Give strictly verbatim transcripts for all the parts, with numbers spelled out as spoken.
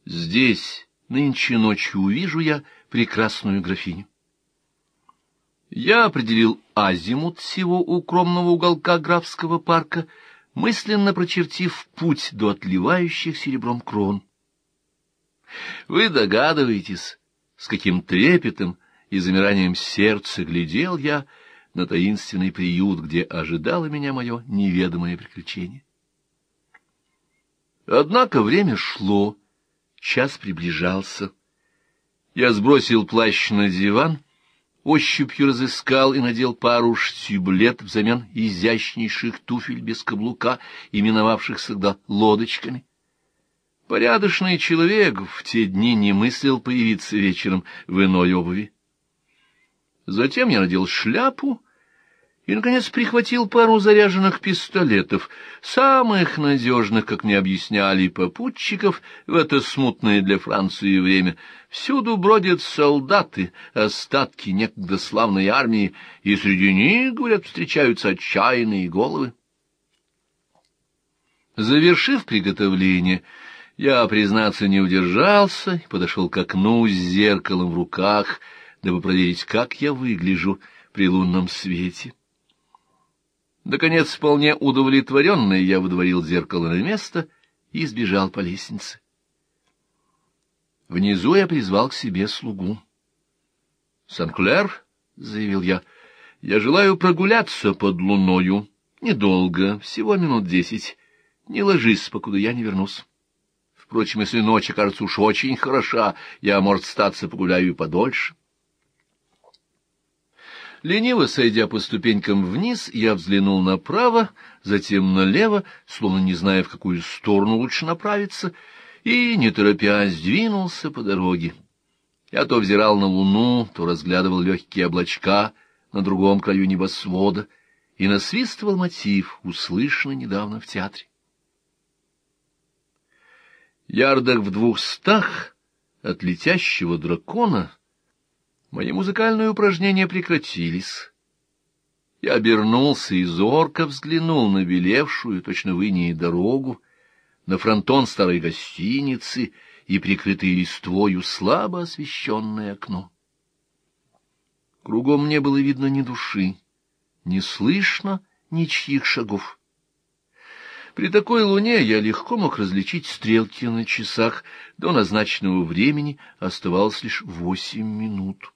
Здесь нынче ночью увижу я прекрасную графиню. Я определил азимут всего укромного уголка графского парка, мысленно прочертив путь до отливающих серебром крон. Вы догадываетесь, с каким трепетом и замиранием сердца глядел я на таинственный приют, где ожидало меня мое неведомое приключение. Однако время шло, час приближался. Я сбросил плащ на диван, ощупью разыскал и надел пару штиблет взамен изящнейших туфель без каблука, именовавших всегда лодочками. Порядочный человек в те дни не мыслил появиться вечером в иной обуви. Затем я надел шляпу и, наконец, прихватил пару заряженных пистолетов, самых надежных, как мне объясняли, попутчиков в это смутное для Франции время. Всюду бродят солдаты, остатки некогда славной армии, и среди них, говорят, встречаются отчаянные головы. Завершив приготовление, я, признаться, не удержался и подошел к окну с зеркалом в руках, дабы проверить, как я выгляжу при лунном свете. Наконец, вполне удовлетворенный, я выдворил зеркало на место и сбежал по лестнице. Внизу я призвал к себе слугу. — Сен-Клер, — заявил я, — я желаю прогуляться под луною. Недолго, всего минут десять. Не ложись, покуда я не вернусь. Впрочем, если ночь окажется уж очень хороша, я, может, статься погуляю и подольше. Лениво сойдя по ступенькам вниз, я взглянул направо, затем налево, словно не зная, в какую сторону лучше направиться, и, не торопясь, двинулся по дороге. Я то взирал на луну, то разглядывал легкие облачка на другом краю небосвода и насвистывал мотив, услышанный недавно в театре. Ярдах в двухстах от летящего дракона мои музыкальные упражнения прекратились. Я обернулся и зорко взглянул на белевшую, точно в инее, дорогу, на фронтон старой гостиницы и прикрытое листвою слабо освещенное окно. Кругом не было видно ни души, не слышно ничьих шагов. При такой луне я легко мог различить стрелки на часах. До назначенного времени оставалось лишь восемь минут.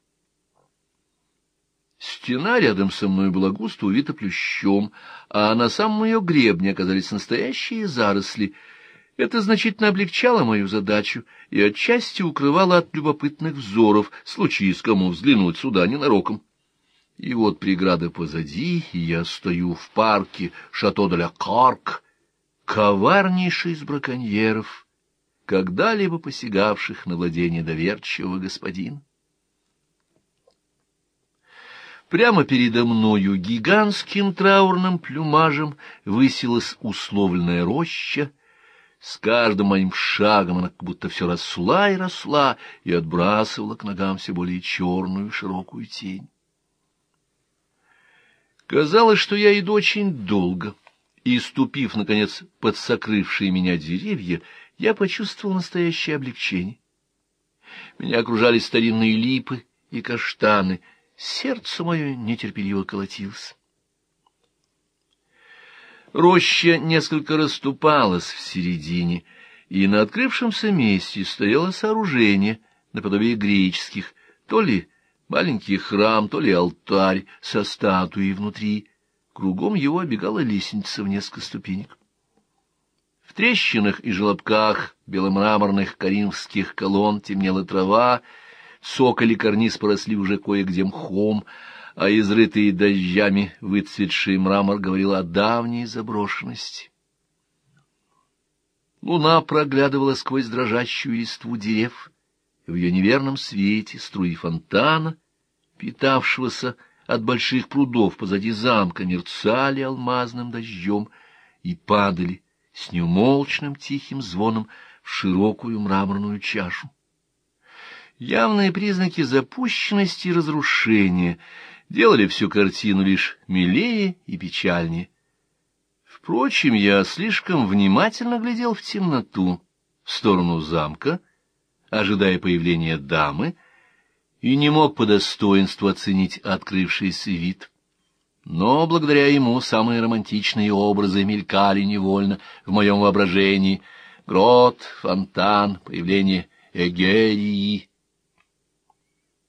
Стена рядом со мной была густо увита плющом, а на самом ее гребне оказались настоящие заросли. Это значительно облегчало мою задачу и отчасти укрывало от любопытных взоров, случись кому взглянуть сюда ненароком. И вот преграда позади, и я стою в парке Шато-де-ля-Карк, коварнейший из браконьеров, когда-либо посягавших на владение доверчивого господина. Прямо передо мною гигантским траурным плюмажем высилась условленная роща. С каждым моим шагом она как будто все росла и росла и отбрасывала к ногам все более черную широкую тень. Казалось, что я иду очень долго, и, ступив, наконец, под сокрывшие меня деревья, я почувствовал настоящее облегчение. Меня окружали старинные липы и каштаны, сердце мое нетерпеливо колотилось. Роща несколько расступалась в середине, и на открывшемся месте стояло сооружение, наподобие греческих, то ли маленький храм, то ли алтарь со статуей внутри. Кругом его обегала лестница в несколько ступенек. В трещинах и желобках беломраморных коринфских колонн темнела трава, цоколь и карниз поросли уже кое-где мхом, а изрытый дождями выцветший мрамор говорил о давней заброшенности. Луна проглядывала сквозь дрожащую листву дерев, и в ее неверном свете струи фонтана, питавшегося от больших прудов позади замка, мерцали алмазным дождем и падали с неумолчным тихим звоном в широкую мраморную чашу. Явные признаки запущенности и разрушения делали всю картину лишь милее и печальнее. Впрочем, я слишком внимательно глядел в темноту, в сторону замка, ожидая появления дамы, и не мог по достоинству оценить открывшийся вид. Но благодаря ему самые романтичные образы мелькали невольно в моем воображении: грот, фонтан, появление Эгерии,